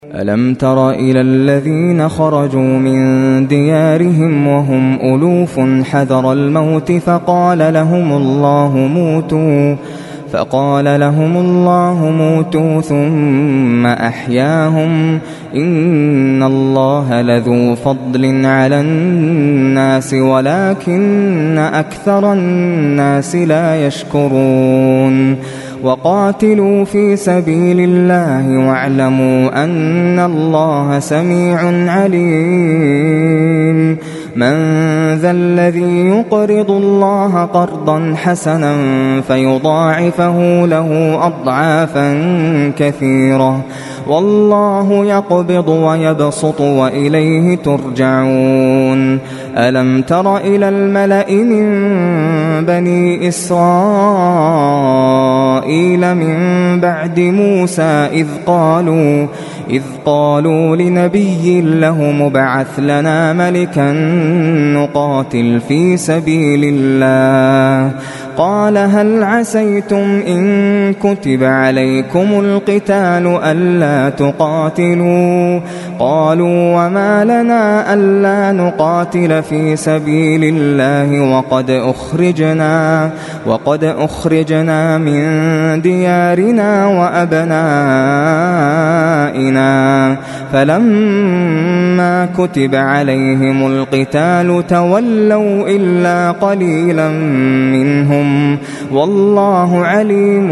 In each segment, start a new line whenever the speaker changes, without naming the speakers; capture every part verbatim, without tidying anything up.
ألم تر إلى الذين خرجوا من ديارهم وهم ألوف حذر الموت فقال لهم الله موتوا فقال لهم الله موتوا ثم أحياهم إن الله لذو فضل على الناس ولكن أكثر الناس لا يشكرون وقاتلوا في سبيل الله واعلموا أن الله سميع عليم من ذا الذي يقرض الله قرضا حسنا فيضاعفه له أضعافا كثيرة والله يقبض ويبسط وإليه ترجعون ألم تر إلى الملأ من بني إسرائيل من بعد موسى إذ قالوا إذ قالوا لنبي له مبعث لنا ملكا نقاتل في سبيل الله قال هل عسيتم إن كتب عليكم القتال ألا تقاتلوا قالوا وما لنا ألا نقاتل في سبيل الله وقد أخرجنا وقد أخرجنا من ديارنا وأبنائنا فلما كتب عليهم القتال تولوا إلا قليلا منهم والله عليم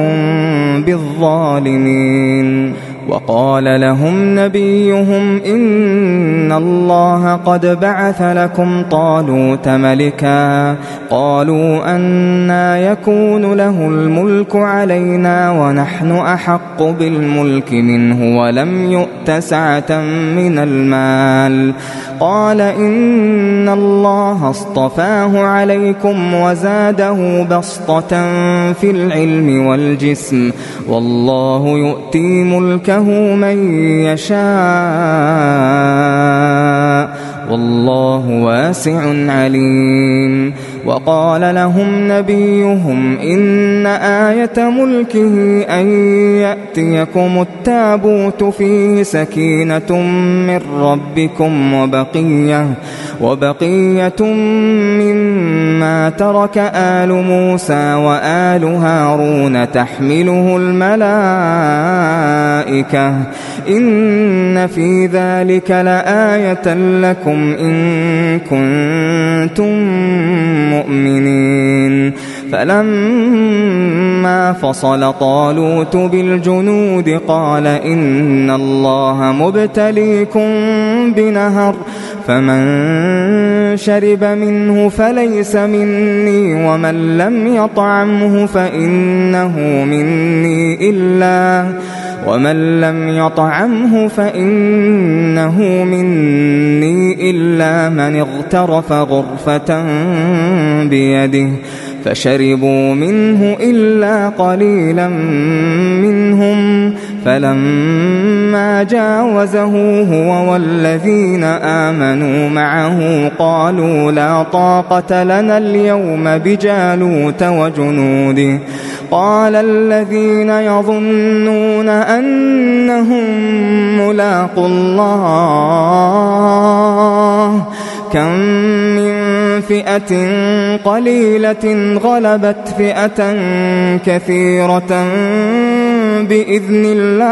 بالظالمين وقال لهم نبيهم إن الله قد بعث لكم طالوت ملكا قالوا أنى يكون له الملك علينا ونحن أحق بالملك منه ولم يؤت سعة من المال قال إن الله اصطفاه عليكم وزاده بسطة في العلم والجسم والله يؤتي ملكه من يشاء والله واسع عليم وقال لهم نبيهم إن آية ملكه أن يأتيكم التابوت فيه سكينة من ربكم وبقية وبقية مما ترك آل موسى وآل هارون تحمله الملائكة إن في ذلك لآية لكم إن كنتم مؤمنين فلما فصل طالوت بالجنود قال إن الله مبتليكم بنهر فمن شرب منه فليس مني ومن لم يطعمه فإنه مني إلا ومن لم يطعمه فإنه مني إلا من اغترف غرفة بيده فشربوا منه إلا قليلا منهم فلما جاوزه هو والذين آمنوا معه قالوا لا طاقة لنا اليوم بجالوت وجنوده قال الذين يظنون أنهم ملاقو الله كم من فئة قليلة غلبت فئة كثيرة بإذن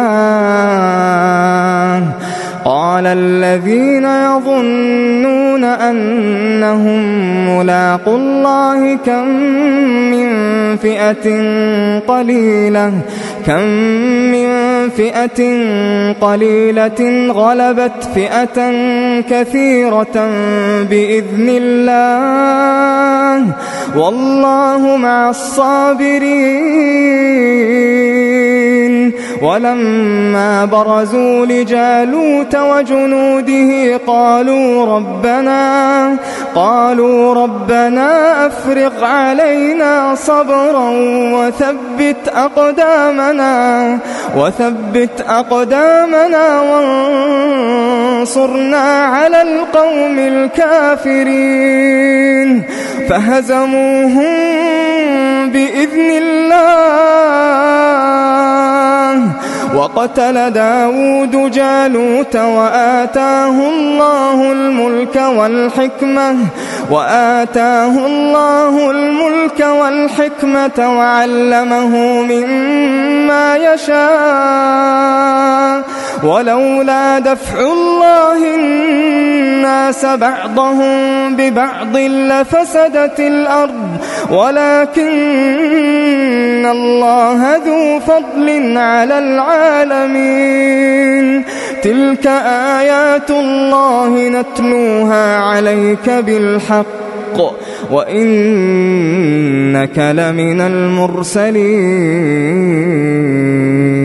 الله قال الذين يظنون أنهم ملاقو الله كم من فئة قليلة كم من فئة قليلة غلبت فئة كثيرة بإذن الله والله مع الصابرين ولما برزوا لجالوت وجنوده قالوا ربنا قالوا ربنا أفرغ علينا صبرا وثبت أقدامنا وثبت أقدامنا وانصرنا على القوم الكافرين فهزموهم بإذن الله وقتل داود جالوت وآتاه الله الملك والحكمة وآتاه الله الملك والحكمة وعلمه مما يشاء ولولا دفع الله الناس بعضهم ببعض لفسدت الأرض ولكن الله ذو فضل على العالمين تلك آيات الله نتلوها عليك بالحق وإنك لمن المرسلين